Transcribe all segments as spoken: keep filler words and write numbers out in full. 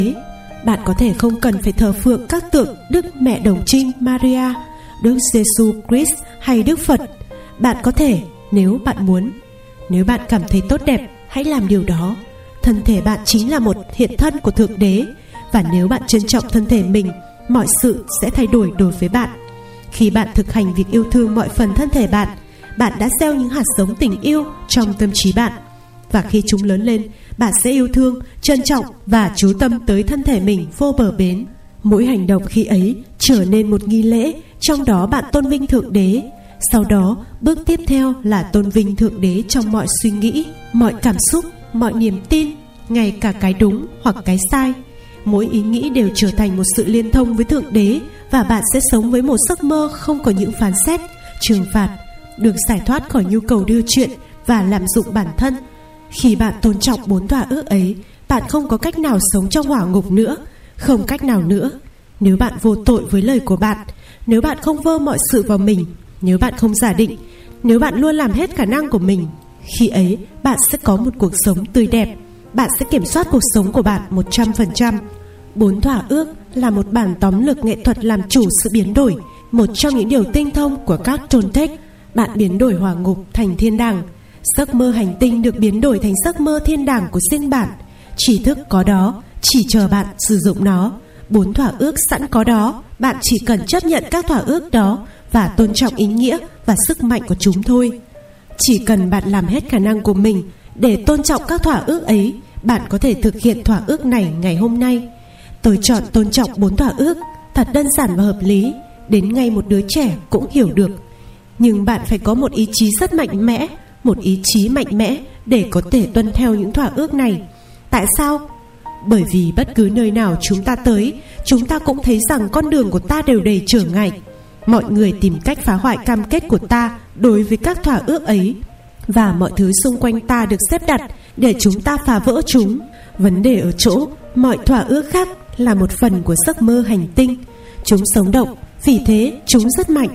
Bạn có thể không cần phải thờ phượng các tượng Đức Mẹ Đồng Trinh Maria, Đức Giêsu Christ hay Đức Phật. Bạn có thể, nếu bạn muốn. Nếu bạn cảm thấy tốt đẹp, hãy làm điều đó. Thân thể bạn chính là một hiện thân của Thượng Đế, và nếu bạn trân trọng thân thể mình, mọi sự sẽ thay đổi đối với bạn. Khi bạn thực hành việc yêu thương mọi phần thân thể bạn, bạn đã gieo những hạt giống tình yêu trong tâm trí bạn. Và khi chúng lớn lên, bạn sẽ yêu thương, trân trọng và chú tâm tới thân thể mình vô bờ bến. Mỗi hành động khi ấy trở nên một nghi lễ, trong đó bạn tôn vinh Thượng Đế. Sau đó, bước tiếp theo là tôn vinh Thượng Đế trong mọi suy nghĩ, mọi cảm xúc, mọi niềm tin, ngay cả cái đúng hoặc cái sai. Mỗi ý nghĩ đều trở thành một sự liên thông với Thượng Đế, và bạn sẽ sống với một giấc mơ không có những phán xét, trừng phạt, được giải thoát khỏi nhu cầu đưa chuyện và lạm dụng bản thân. Khi bạn tôn trọng bốn thỏa ước ấy, bạn không có cách nào sống trong hỏa ngục nữa, không cách nào nữa. Nếu bạn vô tội với lời của bạn, nếu bạn không vơ mọi sự vào mình, nếu bạn không giả định, nếu bạn luôn làm hết khả năng của mình, khi ấy bạn sẽ có một cuộc sống tươi đẹp. Bạn sẽ kiểm soát cuộc sống của bạn một trăm phần trăm. Bốn thỏa ước là một bản tóm lược nghệ thuật làm chủ sự biến đổi, một trong những điều tinh thông của các Toltec. Bạn biến đổi hỏa ngục thành thiên đàng. Giấc mơ hành tinh được biến đổi thành giấc mơ thiên đàng của riêng bạn. Tri thức có đó, chỉ chờ bạn sử dụng nó. Bốn thỏa ước sẵn có đó, bạn chỉ cần chấp nhận các thỏa ước đó và tôn trọng ý nghĩa và sức mạnh của chúng thôi. Chỉ cần bạn làm hết khả năng của mình để tôn trọng các thỏa ước ấy, bạn có thể thực hiện thỏa ước này ngày hôm nay. Tôi chọn tôn trọng bốn thỏa ước, thật đơn giản và hợp lý, đến ngay một đứa trẻ cũng hiểu được. Nhưng bạn phải có một ý chí rất mạnh mẽ, một ý chí mạnh mẽ để có thể tuân theo những thỏa ước này. Tại sao? Bởi vì bất cứ nơi nào chúng ta tới, chúng ta cũng thấy rằng con đường của ta đều đầy trở ngại. Mọi người tìm cách phá hoại cam kết của ta đối với các thỏa ước ấy, và mọi thứ xung quanh ta được xếp đặt để chúng ta phá vỡ chúng. Vấn đề ở chỗ, mọi thỏa ước khác là một phần của giấc mơ hành tinh. Chúng sống động, vì thế chúng rất mạnh.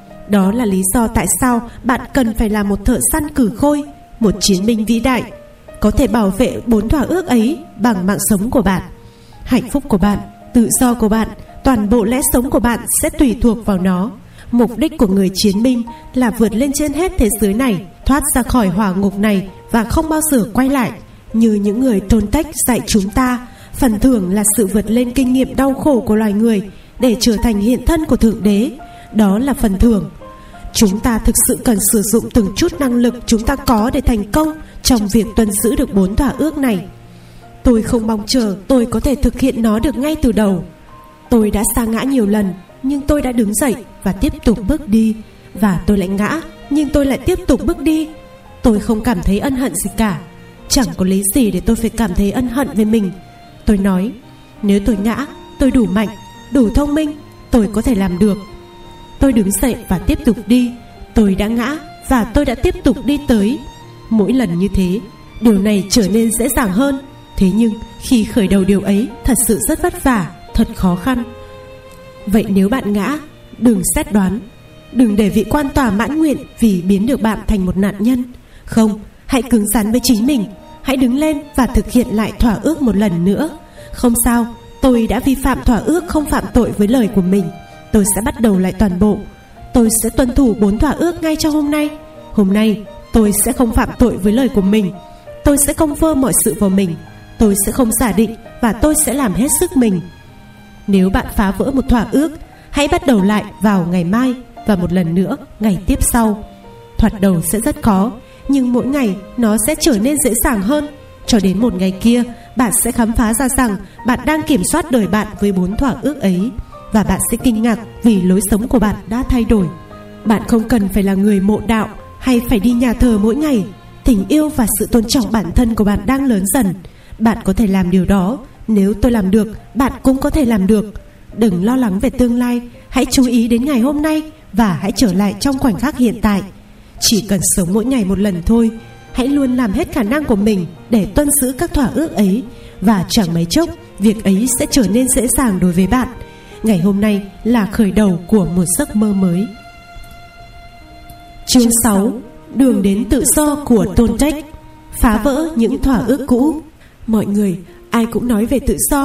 Đó là lý do tại sao bạn cần phải là một thợ săn cử khôi, một chiến binh vĩ đại, có thể bảo vệ bốn thỏa ước ấy bằng mạng sống của bạn. Hạnh phúc của bạn, tự do của bạn, toàn bộ lẽ sống của bạn sẽ tùy thuộc vào nó. Mục đích của người chiến binh là vượt lên trên hết thế giới này, thoát ra khỏi hỏa ngục này và không bao giờ quay lại. Như những người Toltec dạy chúng ta, phần thưởng là sự vượt lên kinh nghiệm đau khổ của loài người để trở thành hiện thân của Thượng Đế. Đó là phần thưởng. Chúng ta thực sự cần sử dụng từng chút năng lực chúng ta có để thành công trong việc tuân giữ được bốn thỏa ước này. Tôi không mong chờ tôi có thể thực hiện nó được ngay từ đầu. Tôi đã sa ngã nhiều lần, nhưng tôi đã đứng dậy và tiếp tục bước đi. Và tôi lại ngã, nhưng tôi lại tiếp tục bước đi. Tôi không cảm thấy ân hận gì cả. Chẳng có lý gì để tôi phải cảm thấy ân hận về mình. Tôi nói, nếu tôi ngã, tôi đủ mạnh, đủ thông minh, tôi có thể làm được. Tôi đứng dậy và tiếp tục đi. Tôi đã ngã và tôi đã tiếp tục đi tới. Mỗi lần như thế, điều này trở nên dễ dàng hơn. Thế nhưng khi khởi đầu điều ấy thật sự rất vất vả, thật khó khăn. Vậy nếu bạn ngã, đừng xét đoán, đừng để vị quan tòa mãn nguyện vì biến được bạn thành một nạn nhân. Không, hãy cứng rắn với chính mình. Hãy đứng lên và thực hiện lại thỏa ước một lần nữa. Không sao, tôi đã vi phạm thỏa ước không phạm tội với lời của mình. Tôi sẽ bắt đầu lại toàn bộ. Tôi sẽ tuân thủ bốn thỏa ước ngay trong hôm nay. Hôm nay tôi sẽ không phạm tội với lời của mình. Tôi sẽ không vơ mọi sự vào mình. Tôi sẽ không giả định và tôi sẽ làm hết sức mình. Nếu bạn phá vỡ một thỏa ước, hãy bắt đầu lại vào ngày mai và một lần nữa ngày tiếp sau. Thoạt đầu sẽ rất khó, nhưng mỗi ngày nó sẽ trở nên dễ dàng hơn. Cho đến một ngày kia, bạn sẽ khám phá ra rằng bạn đang kiểm soát đời bạn với bốn thỏa ước ấy. Và bạn sẽ kinh ngạc vì lối sống của bạn đã thay đổi. Bạn không cần phải là người mộ đạo hay phải đi nhà thờ mỗi ngày. Tình yêu và sự tôn trọng bản thân của bạn đang lớn dần. Bạn có thể làm điều đó. Nếu tôi làm được, bạn cũng có thể làm được. Đừng lo lắng về tương lai. Hãy chú ý đến ngày hôm nay và hãy trở lại trong khoảnh khắc hiện tại. Chỉ cần sống mỗi ngày một lần thôi. Hãy luôn làm hết khả năng của mình để tuân giữ các thỏa ước ấy. Và chẳng mấy chốc, việc ấy sẽ trở nên dễ dàng đối với bạn. Ngày hôm nay là khởi đầu của một giấc mơ mới. Chương sáu. Đường đến tự do của Toltec. Phá vỡ những thỏa ước cũ. Mọi người, ai cũng nói về tự do,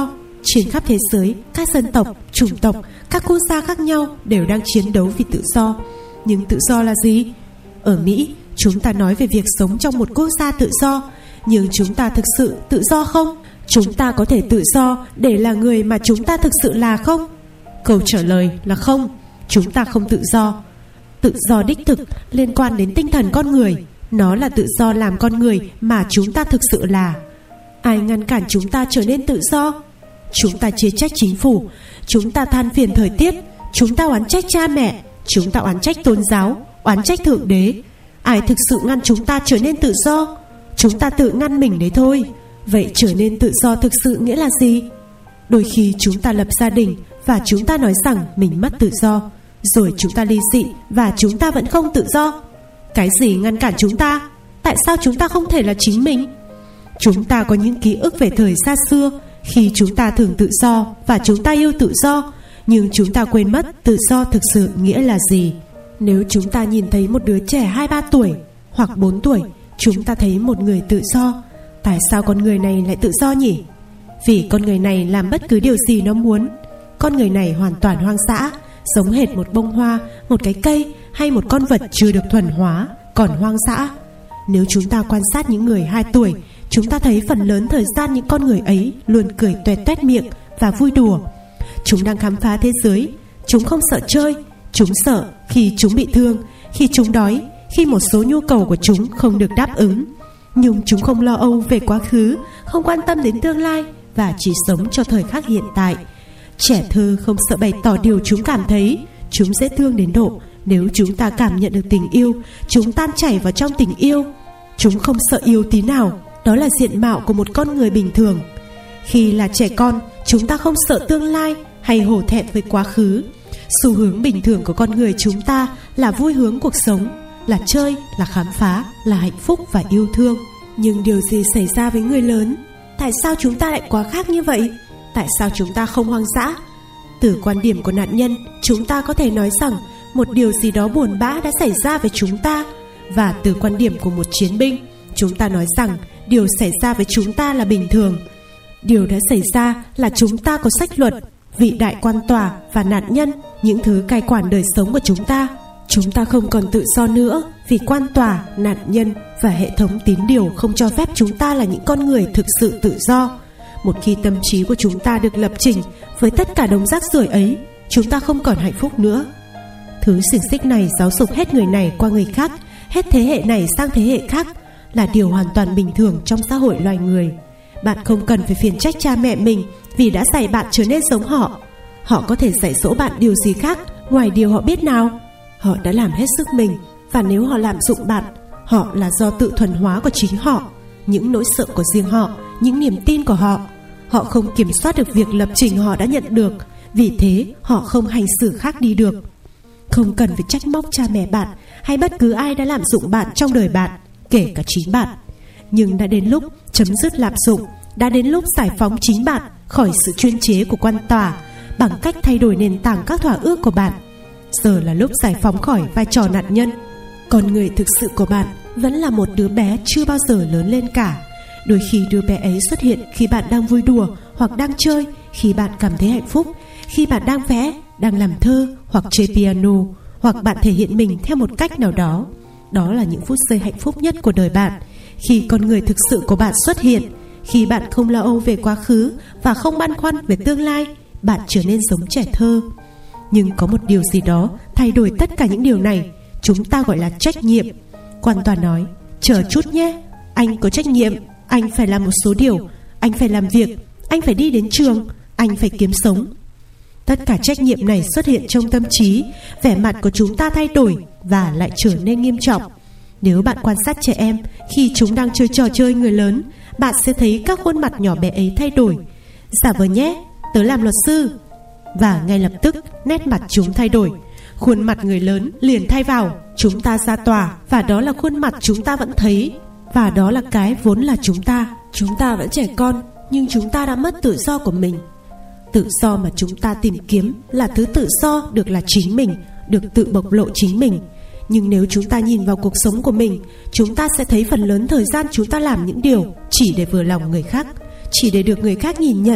Trên khắp thế giới, các dân tộc, chủng tộc, các quốc gia khác nhau đều đang chiến đấu vì tự do. Nhưng tự do là gì? Ở Mỹ, chúng ta nói về việc sống trong một quốc gia tự do. Nhưng chúng ta thực sự tự do không? Chúng ta có thể tự do để là người mà chúng ta thực sự là không? Câu trả lời là không. Chúng ta không tự do. Tự do đích thực liên quan đến tinh thần con người. Nó là tự do làm con người mà chúng ta thực sự là. Ai ngăn cản chúng ta trở nên tự do? Chúng ta chê trách chính phủ, chúng ta than phiền thời tiết, chúng ta oán trách cha mẹ, chúng ta oán trách tôn giáo, oán trách thượng đế. Ai thực sự ngăn chúng ta trở nên tự do? Chúng ta tự ngăn mình đấy thôi. Vậy trở nên tự do thực sự nghĩa là gì? Đôi khi chúng ta lập gia đình và chúng ta nói rằng mình mất tự do, rồi chúng ta ly dị và chúng ta vẫn không tự do. Cái gì ngăn cản chúng ta? Tại sao chúng ta không thể là chính mình? Chúng ta có những ký ức về thời xa xưa khi chúng ta thường tự do và chúng ta yêu tự do, nhưng chúng ta quên mất tự do thực sự nghĩa là gì. Nếu chúng ta nhìn thấy một đứa trẻ hai ba tuổi hoặc bốn tuổi, chúng ta thấy một người tự do. Tại sao con người này lại tự do nhỉ? Vì con người này làm bất cứ điều gì nó muốn. Con người này hoàn toàn hoang dã, giống hệt một bông hoa, một cái cây hay một con vật chưa được thuần hóa, còn hoang dã. Nếu chúng ta quan sát những người hai tuổi, chúng ta thấy phần lớn thời gian những con người ấy luôn cười toét toét miệng và vui đùa. Chúng đang khám phá thế giới. Chúng không sợ chơi. Chúng sợ khi chúng bị thương, khi chúng đói, khi một số nhu cầu của chúng không được đáp ứng. Nhưng chúng không lo âu về quá khứ, không quan tâm đến tương lai và chỉ sống cho thời khắc hiện tại. Trẻ thơ không sợ bày tỏ điều chúng cảm thấy. Chúng dễ thương đến độ nếu chúng ta cảm nhận được tình yêu, chúng tan chảy vào trong tình yêu. Chúng không sợ yêu tí nào. Đó là diện mạo của một con người bình thường. Khi là trẻ con, chúng ta không sợ tương lai hay hổ thẹn với quá khứ. Xu hướng bình thường của con người chúng ta là vui hướng cuộc sống, là chơi, là khám phá, là hạnh phúc và yêu thương. Nhưng điều gì xảy ra với người lớn? Tại sao chúng ta lại quá khác như vậy? Tại sao chúng ta không hoang dã? Từ quan điểm của nạn nhân, chúng ta có thể nói rằng một điều gì đó buồn bã đã xảy ra với chúng ta. Và từ quan điểm của một chiến binh, chúng ta nói rằng điều xảy ra với chúng ta là bình thường. Điều đã xảy ra là chúng ta có sách luật, vị đại quan tòa và nạn nhân, những thứ cai quản đời sống của chúng ta. Chúng ta không còn tự do nữa vì quan tòa, nạn nhân và hệ thống tín điều không cho phép chúng ta là những con người thực sự tự do. Một khi tâm trí của chúng ta được lập trình với tất cả đống rác rưởi ấy, chúng ta không còn hạnh phúc nữa. Thứ xiềng xích này giáo dục hết người này qua người khác, hết thế hệ này sang thế hệ khác, là điều hoàn toàn bình thường trong xã hội loài người. Bạn không cần phải phiền trách cha mẹ mình vì đã dạy bạn trở nên giống họ. Họ có thể dạy dỗ bạn điều gì khác ngoài điều họ biết nào? Họ đã làm hết sức mình, và nếu họ lạm dụng bạn, họ là do tự thuần hóa của chính họ, những nỗi sợ của riêng họ, những niềm tin của họ. Họ không kiểm soát được việc lập trình họ đã nhận được, vì thế họ không hành xử khác đi được. Không cần phải trách móc cha mẹ bạn hay bất cứ ai đã lạm dụng bạn trong đời bạn, kể cả chính bạn. Nhưng đã đến lúc chấm dứt lạm dụng, đã đến lúc giải phóng chính bạn khỏi sự chuyên chế của quan tòa bằng cách thay đổi nền tảng các thỏa ước của bạn. Giờ là lúc giải phóng khỏi vai trò nạn nhân. Con người thực sự của bạn vẫn là một đứa bé chưa bao giờ lớn lên cả. Đôi khi đứa bé ấy xuất hiện khi bạn đang vui đùa hoặc đang chơi, khi bạn cảm thấy hạnh phúc, khi bạn đang vẽ, đang làm thơ hoặc chơi piano, hoặc bạn thể hiện mình theo một cách nào đó. Đó là những phút giây hạnh phúc nhất của đời bạn. Khi con người thực sự của bạn xuất hiện, khi bạn không lo âu về quá khứ và không băn khoăn về tương lai, bạn trở nên giống trẻ thơ. Nhưng có một điều gì đó thay đổi tất cả những điều này, chúng ta gọi là trách nhiệm. Quan tòa nói, chờ chút nhé, anh có trách nhiệm, anh phải làm một số điều, anh phải làm việc, anh phải đi đến trường, anh phải kiếm sống. Tất cả trách nhiệm này xuất hiện trong tâm trí, vẻ mặt của chúng ta thay đổi và lại trở nên nghiêm trọng. Nếu bạn quan sát trẻ em khi chúng đang chơi trò chơi người lớn, bạn sẽ thấy các khuôn mặt nhỏ bé ấy thay đổi. Giả vờ nhé, tớ làm luật sư. Và ngay lập tức nét mặt chúng thay đổi. Khuôn mặt người lớn liền thay vào. Chúng ta ra tòa, và đó là khuôn mặt chúng ta vẫn thấy. Và đó là cái vốn là chúng ta. Chúng ta vẫn trẻ con, nhưng chúng ta đã mất tự do của mình. Tự do mà chúng ta tìm kiếm là thứ tự do được là chính mình, được tự bộc lộ chính mình. Nhưng nếu chúng ta nhìn vào cuộc sống của mình, chúng ta sẽ thấy phần lớn thời gian chúng ta làm những điều chỉ để vừa lòng người khác, chỉ để được người khác nhìn nhận.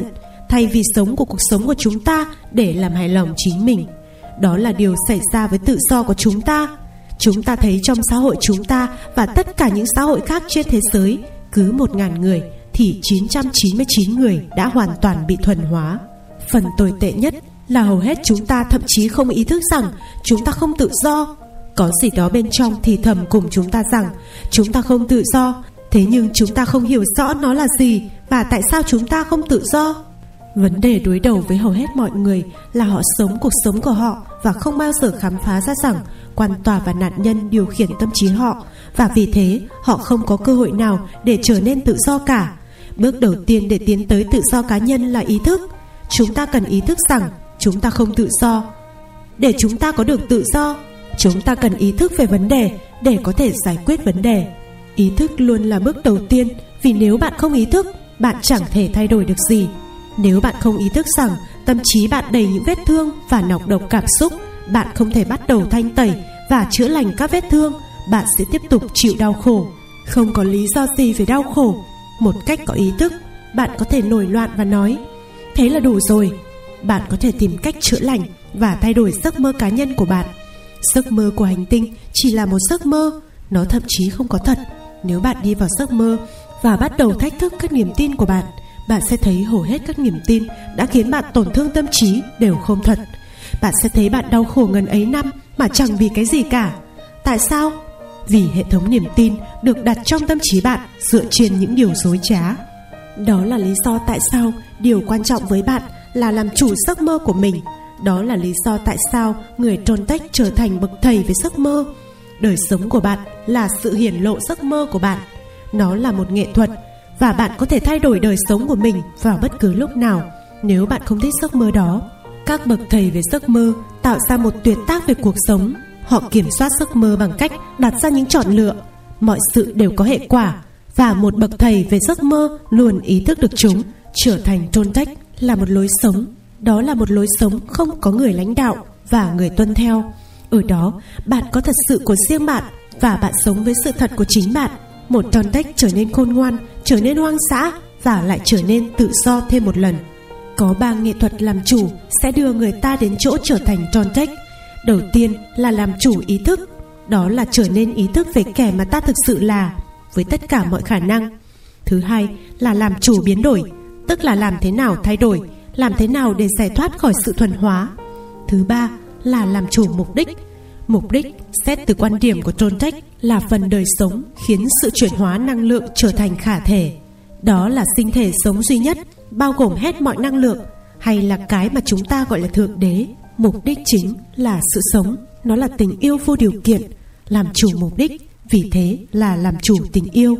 thay vì sống của cuộc sống của chúng ta để làm hài lòng chính mình. Đó là điều xảy ra với tự do của chúng ta. Chúng ta thấy trong xã hội chúng ta và tất cả những xã hội khác trên thế giới, cứ một ngàn người thì chín trăm chín mươi chín người đã hoàn toàn bị thuần hóa. Phần tồi tệ nhất là hầu hết chúng ta thậm chí không ý thức rằng chúng ta không tự do. Có gì đó bên trong thì thầm cùng chúng ta rằng chúng ta không tự do. Thế nhưng chúng ta không hiểu rõ nó là gì và tại sao chúng ta không tự do. Vấn đề đối đầu với hầu hết mọi người là họ sống cuộc sống của họ và không bao giờ khám phá ra rằng quan tòa và nạn nhân điều khiển tâm trí họ, và vì thế họ không có cơ hội nào để trở nên tự do cả. Bước đầu tiên để tiến tới tự do cá nhân là ý thức. Chúng ta cần ý thức rằng chúng ta không tự do. Để chúng ta có được tự do, chúng ta cần ý thức về vấn đề để có thể giải quyết vấn đề. Ý thức luôn là bước đầu tiên, vì nếu bạn không ý thức, bạn chẳng thể thay đổi được gì. Nếu bạn không ý thức rằng tâm trí bạn đầy những vết thương và nọc độc cảm xúc, bạn không thể bắt đầu thanh tẩy và chữa lành các vết thương. Bạn sẽ tiếp tục chịu đau khổ. Không có lý do gì phải đau khổ. Một cách có ý thức, bạn có thể nổi loạn và nói thế là đủ rồi. Bạn có thể tìm cách chữa lành và thay đổi giấc mơ cá nhân của bạn. Giấc mơ của hành tinh chỉ là một giấc mơ, nó thậm chí không có thật. Nếu bạn đi vào giấc mơ và bắt đầu thách thức các niềm tin của bạn, bạn sẽ thấy hầu hết các niềm tin đã khiến bạn tổn thương tâm trí đều không thật. Bạn sẽ thấy bạn đau khổ ngần ấy năm mà chẳng vì cái gì cả. Tại sao? Vì hệ thống niềm tin được đặt trong tâm trí bạn dựa trên những điều dối trá. Đó là lý do tại sao điều quan trọng với bạn là làm chủ giấc mơ của mình. Đó là lý do tại sao người Toltec trở thành bậc thầy về giấc mơ. Đời sống của bạn là sự hiển lộ giấc mơ của bạn. Nó là một nghệ thuật, và bạn có thể thay đổi đời sống của mình vào bất cứ lúc nào nếu bạn không thích giấc mơ đó. Các bậc thầy về giấc mơ tạo ra một tuyệt tác về cuộc sống. Họ kiểm soát giấc mơ bằng cách đặt ra những chọn lựa. Mọi sự đều có hệ quả, và một bậc thầy về giấc mơ luôn ý thức được chúng. Trở thành Toltec là một lối sống. Đó là một lối sống không có người lãnh đạo và người tuân theo. Ở đó, bạn có thật sự của riêng bạn, và bạn sống với sự thật của chính bạn. Một Toltec trở nên khôn ngoan, trở nên hoang dã, và lại trở nên tự do thêm một lần. Có ba nghệ thuật làm chủ sẽ đưa người ta đến chỗ trở thành Toltec. Đầu tiên là làm chủ ý thức. Đó là trở nên ý thức về kẻ mà ta thực sự là, với tất cả mọi khả năng. Thứ hai là làm chủ biến đổi, tức là làm thế nào thay đổi, làm thế nào để giải thoát khỏi sự thuần hóa. Thứ ba là làm chủ mục đích. Mục đích, xét từ quan điểm của Toltec, là phần đời sống khiến sự chuyển hóa năng lượng trở thành khả thể. Đó là sinh thể sống duy nhất, bao gồm hết mọi năng lượng, hay là cái mà chúng ta gọi là Thượng Đế. Mục đích chính là sự sống, nó là tình yêu vô điều kiện. Làm chủ mục đích, vì thế là làm chủ tình yêu.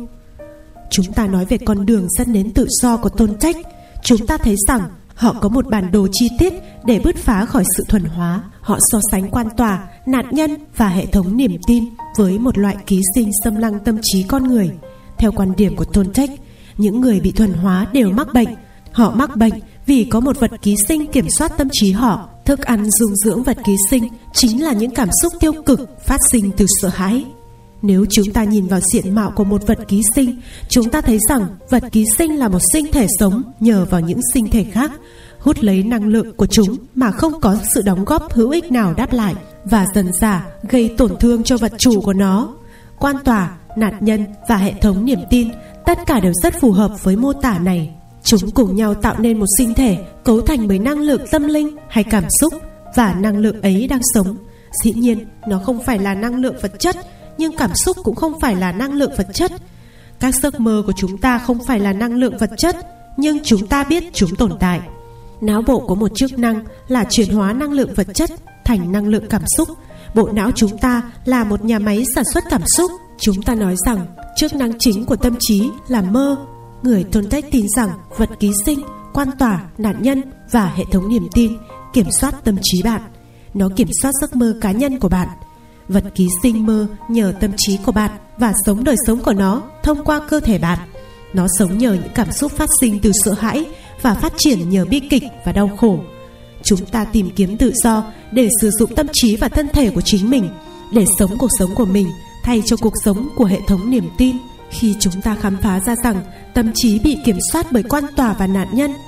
Chúng ta nói về con đường dẫn đến tự do của Toltec. Chúng ta thấy rằng họ có một bản đồ chi tiết để bứt phá khỏi sự thuần hóa. Họ so sánh quan tòa, nạn nhân và hệ thống niềm tin với một loại ký sinh xâm lăng tâm trí con người. Theo quan điểm của Toltec, những người bị thuần hóa đều mắc bệnh. Họ mắc bệnh vì có một vật ký sinh kiểm soát tâm trí họ. Thức ăn dung dưỡng vật ký sinh chính là những cảm xúc tiêu cực phát sinh từ sợ hãi. Nếu chúng ta nhìn vào diện mạo của một vật ký sinh, chúng ta thấy rằng vật ký sinh là một sinh thể sống nhờ vào những sinh thể khác, hút lấy năng lượng của chúng mà không có sự đóng góp hữu ích nào đáp lại, và dần dà gây tổn thương cho vật chủ của nó. Quan tòa, nạn nhân và hệ thống niềm tin tất cả đều rất phù hợp với mô tả này. Chúng cùng nhau tạo nên một sinh thể cấu thành bởi năng lượng tâm linh hay cảm xúc, và năng lượng ấy đang sống. Dĩ nhiên, nó không phải là năng lượng vật chất, nhưng cảm xúc cũng không phải là năng lượng vật chất. Các giấc mơ của chúng ta không phải là năng lượng vật chất, nhưng chúng ta biết chúng tồn tại. Não bộ có một chức năng là chuyển hóa năng lượng vật chất thành năng lượng cảm xúc. Bộ não chúng ta là một nhà máy sản xuất cảm xúc. Chúng ta nói rằng chức năng chính của tâm trí là mơ. Người Toltec tin rằng vật ký sinh, quan tòa, nạn nhân và hệ thống niềm tin kiểm soát tâm trí bạn. Nó kiểm soát giấc mơ cá nhân của bạn. Vật ký sinh mơ nhờ tâm trí của bạn và sống đời sống của nó thông qua cơ thể bạn. Nó sống nhờ những cảm xúc phát sinh từ sợ hãi và phát triển nhờ bi kịch và đau khổ. Chúng ta tìm kiếm tự do để sử dụng tâm trí và thân thể của chính mình, để sống cuộc sống của mình thay cho cuộc sống của hệ thống niềm tin. Khi chúng ta khám phá ra rằng tâm trí bị kiểm soát bởi quan tòa và nạn nhân,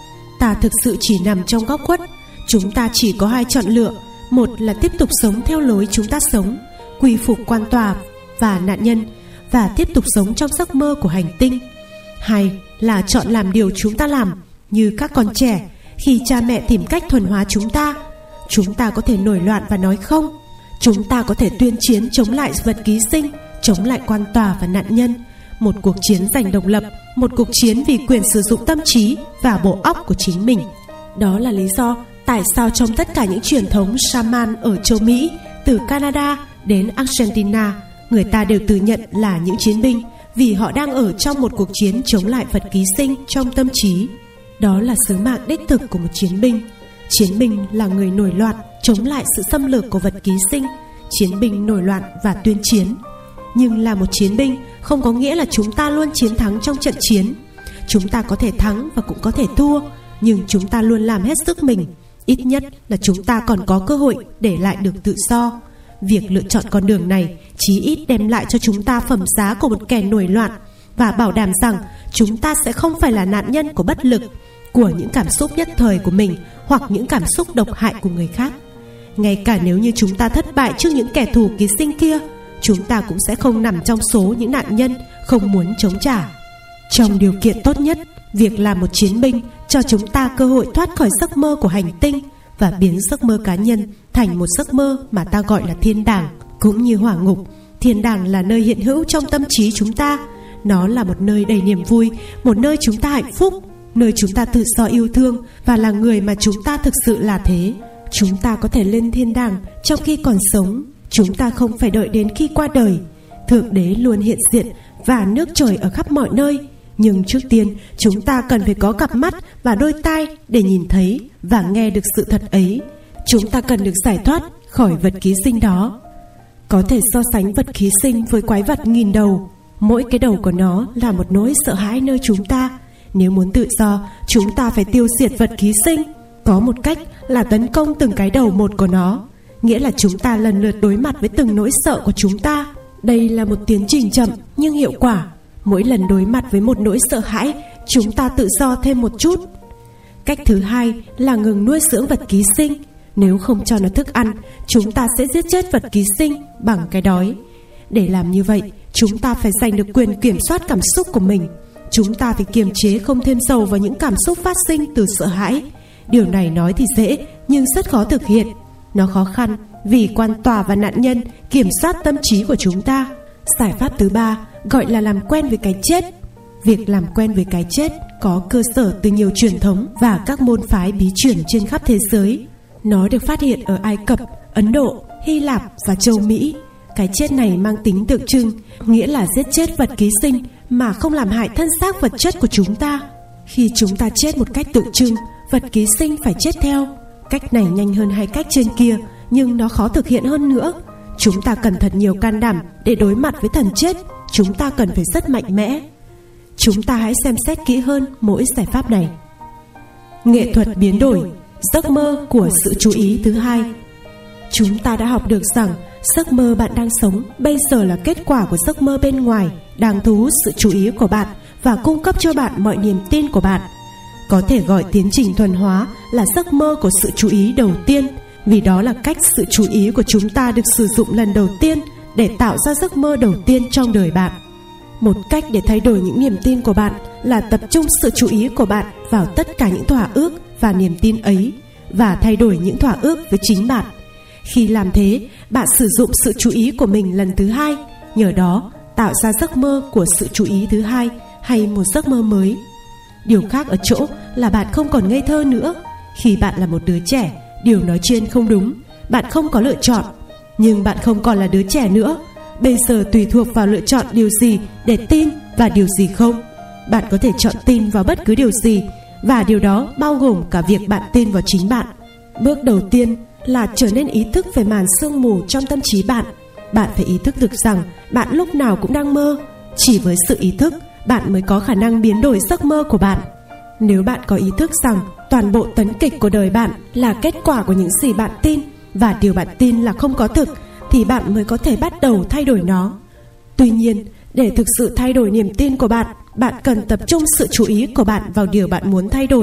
ta thực sự chỉ nằm trong góc khuất. Chúng ta chỉ có hai chọn lựa. Một là tiếp tục sống theo lối chúng ta sống, quy phục quan tòa và nạn nhân, và tiếp tục sống trong giấc mơ của hành tinh. Hai là chọn làm điều chúng ta làm, như các con trẻ khi cha mẹ tìm cách thuần hóa chúng ta. Chúng ta có thể nổi loạn và nói không. Chúng ta có thể tuyên chiến chống lại vật ký sinh, chống lại quan tòa và nạn nhân. Một cuộc chiến giành độc lập, một cuộc chiến vì quyền sử dụng tâm trí và bộ óc của chính mình. Đó là lý do tại sao trong tất cả những truyền thống shaman ở châu Mỹ, từ Canada đến Argentina, người ta đều tự nhận là những chiến binh, vì họ đang ở trong một cuộc chiến chống lại vật ký sinh trong tâm trí. Đó là sứ mạng đích thực của một chiến binh. Chiến binh là người nổi loạn chống lại sự xâm lược của vật ký sinh. Chiến binh nổi loạn và tuyên chiến. Nhưng là một chiến binh không có nghĩa là chúng ta luôn chiến thắng trong trận chiến. Chúng ta có thể thắng và cũng có thể thua, nhưng chúng ta luôn làm hết sức mình. Ít nhất là chúng ta còn có cơ hội để lại được tự do. Việc lựa chọn con đường này chí ít đem lại cho chúng ta phẩm giá của một kẻ nổi loạn, và bảo đảm rằng chúng ta sẽ không phải là nạn nhân của bất lực, của những cảm xúc nhất thời của mình hoặc những cảm xúc độc hại của người khác. Ngay cả nếu như chúng ta thất bại trước những kẻ thù ký sinh kia, chúng ta cũng sẽ không nằm trong số những nạn nhân không muốn chống trả. Trong điều kiện tốt nhất, việc làm một chiến binh cho chúng ta cơ hội thoát khỏi giấc mơ của hành tinh và biến giấc mơ cá nhân thành một giấc mơ mà ta gọi là thiên đàng, cũng như hỏa ngục. Thiên đàng là nơi hiện hữu trong tâm trí chúng ta. Nó là một nơi đầy niềm vui, một nơi chúng ta hạnh phúc, nơi chúng ta tự do yêu thương và là người mà chúng ta thực sự là thế. Chúng ta có thể lên thiên đàng trong khi còn sống. Chúng ta không phải đợi đến khi qua đời. Thượng đế luôn hiện diện và nước trời ở khắp mọi nơi. Nhưng trước tiên chúng ta cần phải có cặp mắt và đôi tai để nhìn thấy và nghe được sự thật ấy. Chúng ta cần được giải thoát khỏi vật ký sinh đó. Có thể so sánh vật ký sinh với quái vật nghìn đầu. Mỗi cái đầu của nó là một nỗi sợ hãi nơi chúng ta. Nếu muốn tự do, chúng ta phải tiêu diệt vật ký sinh. Có một cách là tấn công từng cái đầu một của nó, nghĩa là chúng ta lần lượt đối mặt với từng nỗi sợ của chúng ta. Đây là một tiến trình chậm nhưng hiệu quả. Mỗi lần đối mặt với một nỗi sợ hãi, chúng ta tự do thêm một chút. Cách thứ hai là ngừng nuôi dưỡng vật ký sinh. Nếu không cho nó thức ăn, chúng ta sẽ giết chết vật ký sinh bằng cái đói. Để làm như vậy, chúng ta phải giành được quyền kiểm soát cảm xúc của mình. Chúng ta phải kiềm chế không thêm dầu vào những cảm xúc phát sinh từ sợ hãi. Điều này nói thì dễ, nhưng rất khó thực hiện. Nó khó khăn vì quan tòa và nạn nhân kiểm soát tâm trí của chúng ta. Giải pháp thứ ba gọi là làm quen với cái chết. Việc làm quen với cái chết có cơ sở từ nhiều truyền thống và các môn phái bí truyền trên khắp thế giới. Nó được phát hiện ở Ai Cập, Ấn Độ, Hy Lạp và châu Mỹ. Cái chết này mang tính tượng trưng, nghĩa là giết chết vật ký sinh mà không làm hại thân xác vật chất của chúng ta. Khi chúng ta chết một cách tượng trưng, vật ký sinh phải chết theo. Cách này nhanh hơn hai cách trên kia, nhưng nó khó thực hiện hơn nữa. Chúng ta cần thật nhiều can đảm để đối mặt với thần chết. Chúng ta cần phải rất mạnh mẽ. Chúng ta hãy xem xét kỹ hơn mỗi giải pháp này. Nghệ thuật biến đổi, giấc mơ của sự chú ý thứ hai. Chúng ta đã học được rằng giấc mơ bạn đang sống bây giờ là kết quả của giấc mơ bên ngoài đang thu hút sự chú ý của bạn và cung cấp cho bạn mọi niềm tin của bạn. Có thể gọi tiến trình thuần hóa là giấc mơ của sự chú ý đầu tiên, vì đó là cách sự chú ý của chúng ta được sử dụng lần đầu tiên để tạo ra giấc mơ đầu tiên trong đời bạn. Một cách để thay đổi những niềm tin của bạn là tập trung sự chú ý của bạn vào tất cả những thỏa ước và niềm tin ấy, và thay đổi những thỏa ước với chính bạn. Khi làm thế, bạn sử dụng sự chú ý của mình lần thứ hai, nhờ đó tạo ra giấc mơ của sự chú ý thứ hai hay một giấc mơ mới. Điều khác ở chỗ là bạn không còn ngây thơ nữa. Khi bạn là một đứa trẻ, điều nói trên không đúng. Bạn không có lựa chọn. Nhưng bạn không còn là đứa trẻ nữa. Bây giờ tùy thuộc vào lựa chọn điều gì để tin và điều gì không. Bạn có thể chọn tin vào bất cứ điều gì, và điều đó bao gồm cả việc bạn tin vào chính bạn. Bước đầu tiên là trở nên ý thức về màn sương mù trong tâm trí bạn. Bạn phải ý thức được rằng bạn lúc nào cũng đang mơ. Chỉ với sự ý thức, bạn mới có khả năng biến đổi giấc mơ của bạn. Nếu bạn có ý thức rằng toàn bộ tấn kịch của đời bạn là kết quả của những gì bạn tin, và điều bạn tin là không có thực, thì bạn mới có thể bắt đầu thay đổi nó. Tuy nhiên, để thực sự thay đổi niềm tin của bạn, bạn cần tập trung sự chú ý của bạn vào điều bạn muốn thay đổi.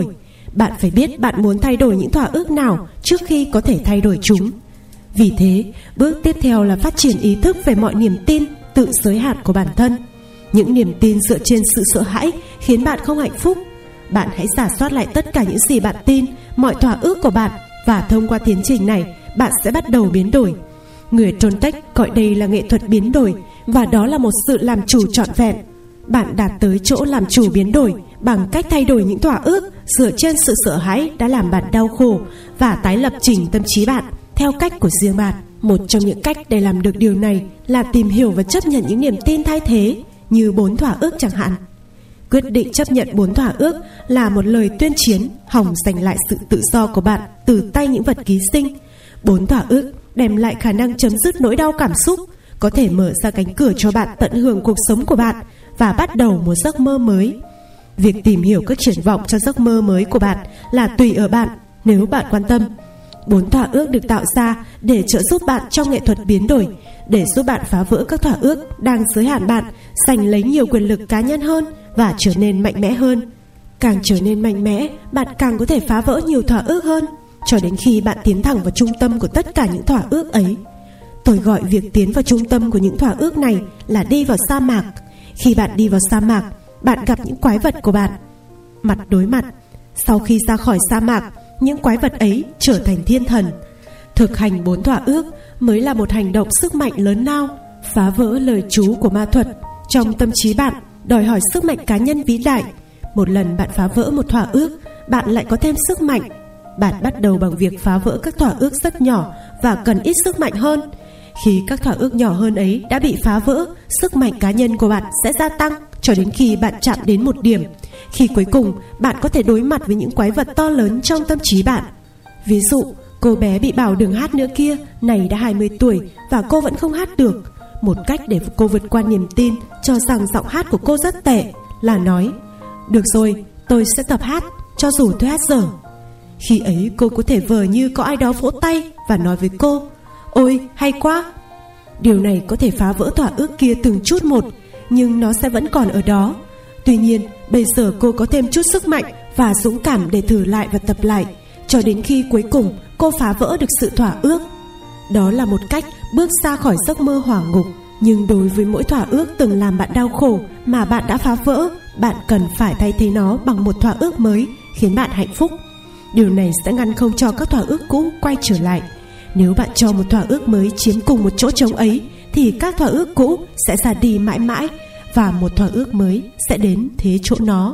bạn phải biết bạn muốn thay đổi những thỏa ước nào trước khi có thể thay đổi chúng. Vì thế, bước tiếp theo là phát triển ý thức về mọi niềm tin tự giới hạn của bản thân. Những niềm tin dựa trên sự sợ hãi khiến bạn không hạnh phúc. Bạn hãy rà soát lại tất cả những gì bạn tin, mọi thỏa ước của bạn, và thông qua tiến trình này, bạn sẽ bắt đầu biến đổi. Người Toltec gọi đây là nghệ thuật biến đổi, và đó là một sự làm chủ trọn vẹn. Bạn đạt tới chỗ làm chủ biến đổi bằng cách thay đổi những thỏa ước dựa trên sự sợ hãi đã làm bạn đau khổ, và tái lập trình tâm trí bạn theo cách của riêng bạn. Một trong những cách để làm được điều này là tìm hiểu và chấp nhận những niềm tin thay thế, như bốn thỏa ước chẳng hạn. Quyết định chấp nhận bốn thỏa ước là một lời tuyên chiến hòng giành lại sự tự do của bạn từ tay những vật ký sinh. Bốn thỏa ước đem lại khả năng chấm dứt nỗi đau cảm xúc, có thể mở ra cánh cửa cho bạn tận hưởng cuộc sống của bạn và bắt đầu một giấc mơ mới. Việc tìm hiểu các triển vọng cho giấc mơ mới của bạn là tùy ở bạn nếu bạn quan tâm. Bốn thỏa ước được tạo ra để trợ giúp bạn trong nghệ thuật biến đổi, để giúp bạn phá vỡ các thỏa ước đang giới hạn bạn, giành lấy nhiều quyền lực cá nhân hơn và trở nên mạnh mẽ hơn. Càng trở nên mạnh mẽ, bạn càng có thể phá vỡ nhiều thỏa ước hơn, cho đến khi bạn tiến thẳng vào trung tâm của tất cả những thỏa ước ấy. Tôi gọi việc tiến vào trung tâm của những thỏa ước này là đi vào sa mạc. Khi bạn đi vào sa mạc, bạn gặp những quái vật của bạn mặt đối mặt. Sau khi ra khỏi sa mạc, những quái vật ấy trở thành thiên thần. Thực hành bốn thỏa ước mới là một hành động sức mạnh lớn lao, phá vỡ lời chú của ma thuật trong tâm trí bạn, đòi hỏi sức mạnh cá nhân vĩ đại. Một lần bạn phá vỡ một thỏa ước, bạn lại có thêm sức mạnh. Bạn bắt đầu bằng việc phá vỡ các thỏa ước rất nhỏ và cần ít sức mạnh hơn. Khi các thỏa ước nhỏ hơn ấy đã bị phá vỡ, sức mạnh cá nhân của bạn sẽ gia tăng cho đến khi bạn chạm đến một điểm, khi cuối cùng bạn có thể đối mặt với những quái vật to lớn trong tâm trí bạn. Ví dụ, cô bé bị bảo đừng hát nữa kia này đã hai mươi tuổi và cô vẫn không hát được. Một cách để cô vượt qua niềm tin cho rằng giọng hát của cô rất tệ là nói: được rồi, tôi sẽ tập hát cho dù tôi hát dở. Khi ấy cô có thể vờ như có ai đó vỗ tay và nói với cô: ôi hay quá. Điều này có thể phá vỡ thỏa ước kia từng chút một, nhưng nó sẽ vẫn còn ở đó. Tuy nhiên, bây giờ cô có thêm chút sức mạnh và dũng cảm để thử lại và tập lại, cho đến khi cuối cùng cô phá vỡ được sự thỏa ước. Đó là một cách bước ra khỏi giấc mơ hỏa ngục. Nhưng đối với mỗi thỏa ước từng làm bạn đau khổ mà bạn đã phá vỡ, bạn cần phải thay thế nó bằng một thỏa ước mới khiến bạn hạnh phúc. Điều này sẽ ngăn không cho các thỏa ước cũ quay trở lại. Nếu bạn cho một thỏa ước mới chiếm cùng một chỗ trống ấy, thì các thỏa ước cũ sẽ ra đi mãi mãi, và một thỏa ước mới sẽ đến thế chỗ nó.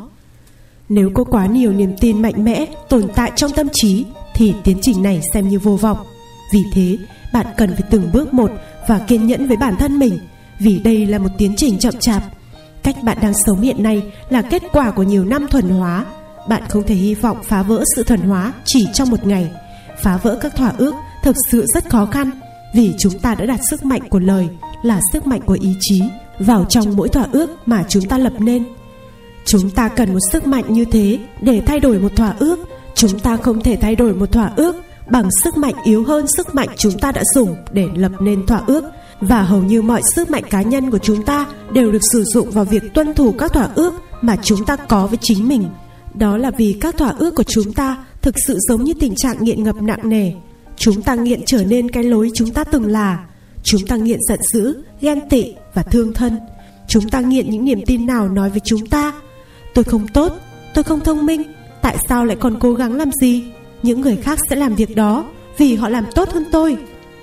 Nếu có quá nhiều niềm tin mạnh mẽ tồn tại trong tâm trí, thì tiến trình này xem như vô vọng. Vì thế, bạn cần phải từng bước một và kiên nhẫn với bản thân mình, vì đây là một tiến trình chậm chạp. Cách bạn đang sống hiện nay là kết quả của nhiều năm thuần hóa. Bạn không thể hy vọng phá vỡ sự thuần hóa chỉ trong một ngày. Phá vỡ các thỏa ước thực sự rất khó khăn, vì chúng ta đã đặt sức mạnh của lời, là sức mạnh của ý chí, vào trong mỗi thỏa ước mà chúng ta lập nên. Chúng ta cần một sức mạnh như thế để thay đổi một thỏa ước. Chúng ta không thể thay đổi một thỏa ước bằng sức mạnh yếu hơn sức mạnh chúng ta đã dùng để lập nên thỏa ước. Và hầu như mọi sức mạnh cá nhân của chúng ta đều được sử dụng vào việc tuân thủ các thỏa ước mà chúng ta có với chính mình. Đó là vì các thỏa ước của chúng ta thực sự giống như tình trạng nghiện ngập nặng nề. Chúng ta nghiện trở nên cái lối chúng ta từng là. Chúng ta nghiện giận dữ, ghen tị và thương thân. Chúng ta nghiện những niềm tin nào nói với chúng ta: tôi không tốt, tôi không thông minh, tại sao lại còn cố gắng làm gì? Những người khác sẽ làm việc đó vì họ làm tốt hơn tôi.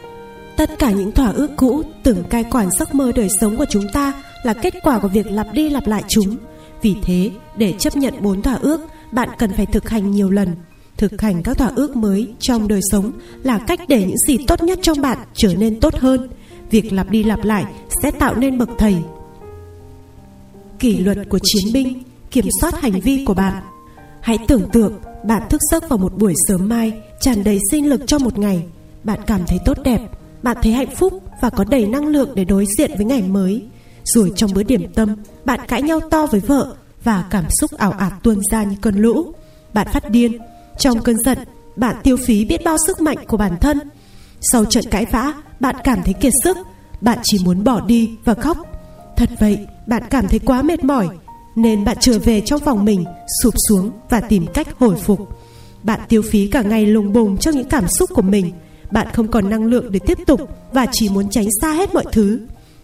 Tất cả những thỏa ước cũ từng cai quản giấc mơ đời sống của chúng ta là kết quả của việc lặp đi lặp lại chúng. Vì thế, để chấp nhận bốn thỏa ước, bạn cần phải thực hành nhiều lần. Thực hành các thỏa ước mới trong đời sống là cách để những gì tốt nhất trong bạn trở nên tốt hơn. Việc lặp đi lặp lại sẽ tạo nên bậc thầy. Kỷ luật của chiến binh kiểm soát hành vi của bạn. Hãy tưởng tượng bạn thức giấc vào một buổi sớm mai, tràn đầy sinh lực cho một ngày. Bạn cảm thấy tốt đẹp, bạn thấy hạnh phúc và có đầy năng lượng để đối diện với ngày mới. Rồi trong bữa điểm tâm, bạn cãi nhau to với vợ và cảm xúc ảo ạt tuôn ra như cơn lũ. Bạn phát điên. Trong cơn giận, bạn tiêu phí biết bao sức mạnh của bản thân. Sau trận cãi vã, bạn cảm thấy kiệt sức. Bạn chỉ muốn bỏ đi và khóc. Thật vậy, bạn cảm thấy quá mệt mỏi, nên bạn trở về trong phòng mình, sụp xuống và tìm cách hồi phục. Bạn tiêu phí cả ngày lùng bùng cho những cảm xúc của mình. Bạn không còn năng lượng để tiếp tục và chỉ muốn tránh xa hết mọi thứ.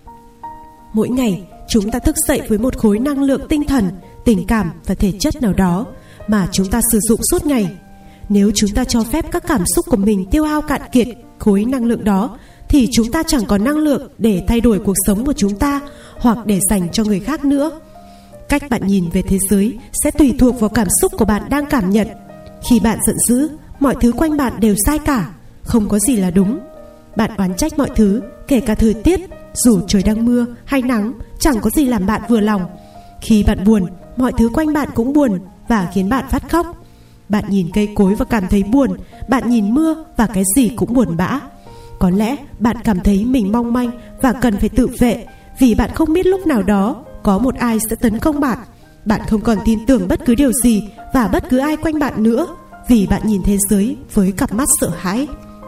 Mỗi ngày chúng ta thức dậy với một khối năng lượng tinh thần, tình cảm và thể chất nào đó mà chúng ta sử dụng suốt ngày. Nếu chúng ta cho phép các cảm xúc của mình tiêu hao cạn kiệt khối năng lượng đó, thì chúng ta chẳng có năng lượng để thay đổi cuộc sống của chúng ta hoặc để dành cho người khác nữa. Cách bạn nhìn về thế giới sẽ tùy thuộc vào cảm xúc của bạn đang cảm nhận. Khi bạn giận dữ, mọi thứ quanh bạn đều sai cả, không có gì là đúng. Bạn oán trách mọi thứ, kể cả thời tiết, dù trời đang mưa hay nắng, chẳng có gì làm bạn vừa lòng. Khi bạn buồn, mọi thứ quanh bạn cũng buồn và khiến bạn phát khóc. Bạn nhìn cây cối và cảm thấy buồn, bạn nhìn mưa và cái gì cũng buồn bã. Có lẽ bạn cảm thấy mình mong manh và cần phải tự vệ, vì bạn không biết lúc nào đó có một ai sẽ tấn công bạn. Bạn không còn tin tưởng bất cứ điều gì và bất cứ ai quanh bạn nữa, vì bạn nhìn thế giới với cặp mắt sợ hãi.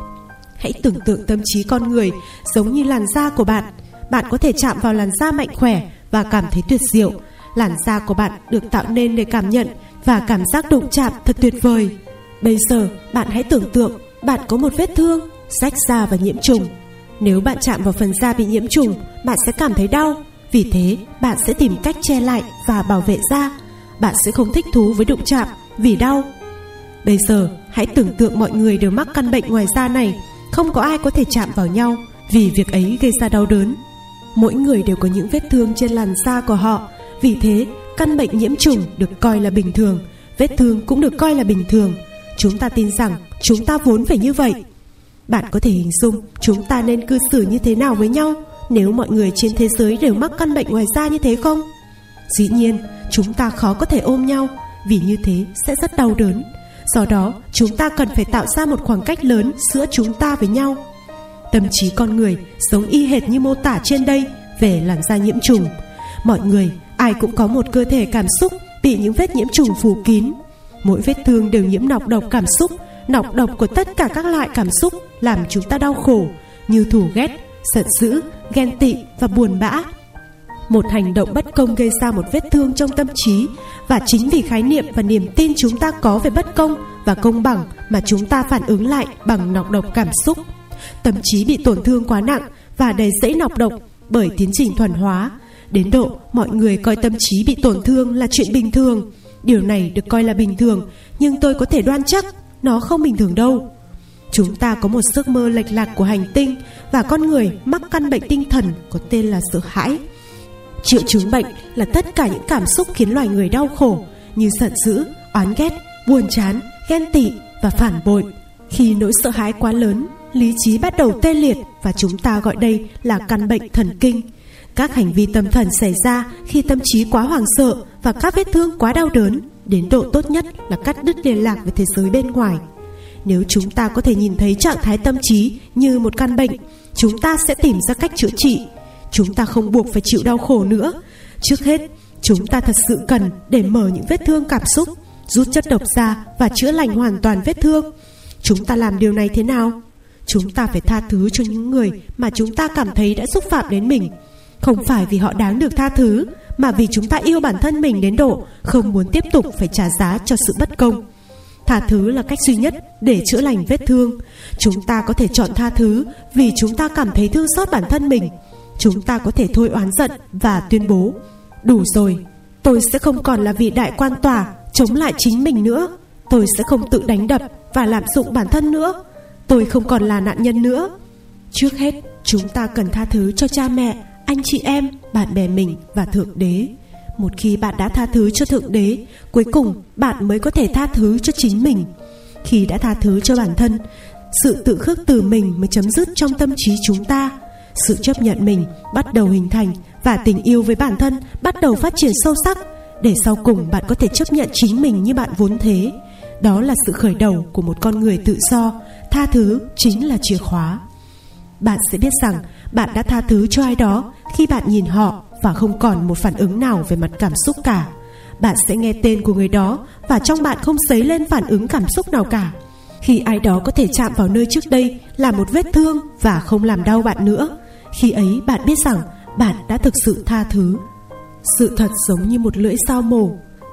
Hãy tưởng tượng tâm trí con người giống như làn da của bạn. Bạn có thể chạm vào làn da mạnh khỏe và cảm thấy tuyệt diệu. Làn da của bạn được tạo nên để cảm nhận, và cảm giác đụng chạm thật tuyệt vời. Bây giờ bạn hãy tưởng tượng bạn có một vết thương, rách da và nhiễm trùng. Nếu bạn chạm vào phần da bị nhiễm trùng, bạn sẽ cảm thấy đau. Vì thế bạn sẽ tìm cách che lại và bảo vệ da. Bạn sẽ không thích thú với đụng chạm vì đau. Bây giờ hãy tưởng tượng mọi người đều mắc căn bệnh ngoài da này. Không có ai có thể chạm vào nhau, vì việc ấy gây ra đau đớn. Mỗi người đều có những vết thương trên làn da của họ. Vì thế căn bệnh nhiễm trùng được coi là bình thường, vết thương cũng được coi là bình thường. Chúng ta tin rằng chúng ta vốn phải như vậy. Bạn có thể hình dung chúng ta nên cư xử như thế nào với nhau nếu mọi người trên thế giới đều mắc căn bệnh ngoài da như thế không? Dĩ nhiên chúng ta khó có thể ôm nhau, vì như thế sẽ rất đau đớn. Do đó chúng ta cần phải tạo ra một khoảng cách lớn giữa chúng ta với nhau. Tâm trí con người giống y hệt như mô tả trên đây về làn da nhiễm trùng. Mọi người ai cũng có một cơ thể cảm xúc bị những vết nhiễm trùng phủ kín. Mỗi vết thương đều nhiễm nọc độc cảm xúc. Nọc độc của tất cả các loại cảm xúc làm chúng ta đau khổ, như thù ghét, giận dữ, ghen tị và buồn bã. Một hành động bất công gây ra một vết thương trong tâm trí, và chính vì khái niệm và niềm tin chúng ta có về bất công và công bằng mà chúng ta phản ứng lại bằng nọc độc cảm xúc. Tâm trí bị tổn thương quá nặng và đầy rẫy nọc độc bởi tiến trình thuần hóa, đến độ mọi người coi tâm trí bị tổn thương là chuyện bình thường. Điều này được coi là bình thường, nhưng tôi có thể đoan chắc nó không bình thường đâu. Chúng ta có một giấc mơ lệch lạc của hành tinh, và con người mắc căn bệnh tinh thần có tên là sợ hãi. Triệu chứng bệnh là tất cả những cảm xúc khiến loài người đau khổ, như giận dữ, oán ghét, buồn chán, ghen tị và phản bội. Khi nỗi sợ hãi quá lớn, lý trí bắt đầu tê liệt, và chúng ta gọi đây là căn bệnh thần kinh. Các hành vi tâm thần xảy ra khi tâm trí quá hoảng sợ và các vết thương quá đau đớn, đến độ tốt nhất là cắt đứt liên lạc với thế giới bên ngoài. Nếu chúng ta có thể nhìn thấy trạng thái tâm trí như một căn bệnh, chúng ta sẽ tìm ra cách chữa trị. Chúng ta không buộc phải chịu đau khổ nữa. Trước hết, chúng ta thật sự cần để mở những vết thương cảm xúc, rút chất độc ra và chữa lành hoàn toàn vết thương. Chúng ta làm điều này thế nào? Chúng ta phải tha thứ cho những người mà chúng ta cảm thấy đã xúc phạm đến mình. Không phải vì họ đáng được tha thứ, mà vì chúng ta yêu bản thân mình đến độ không muốn tiếp tục phải trả giá cho sự bất công. Tha thứ là cách duy nhất để chữa lành vết thương. Chúng ta có thể chọn tha thứ vì chúng ta cảm thấy thương xót bản thân mình. Chúng ta có thể thôi oán giận và tuyên bố: đủ rồi, tôi sẽ không còn là vị đại quan tòa chống lại chính mình nữa. Tôi sẽ không tự đánh đập và lạm dụng bản thân nữa. Tôi không còn là nạn nhân nữa. Trước hết, chúng ta cần tha thứ cho cha mẹ, anh chị em, bạn bè mình và Thượng Đế. Một khi bạn đã tha thứ cho Thượng Đế, cuối cùng bạn mới có thể tha thứ cho chính mình. Khi đã tha thứ cho bản thân, sự tự khước từ mình mới chấm dứt trong tâm trí chúng ta. Sự chấp nhận mình bắt đầu hình thành, và tình yêu với bản thân bắt đầu phát triển sâu sắc, để sau cùng bạn có thể chấp nhận chính mình như bạn vốn thế. Đó là sự khởi đầu của một con người tự do. Tha thứ chính là chìa khóa. Bạn sẽ biết rằng bạn đã tha thứ cho ai đó khi bạn nhìn họ và không còn một phản ứng nào về mặt cảm xúc cả. Bạn sẽ nghe tên của người đó và trong bạn không dấy lên phản ứng cảm xúc nào cả. Khi ai đó có thể chạm vào nơi trước đây là một vết thương và không làm đau bạn nữa, khi ấy bạn biết rằng bạn đã thực sự tha thứ. Sự thật giống như một lưỡi dao mổ.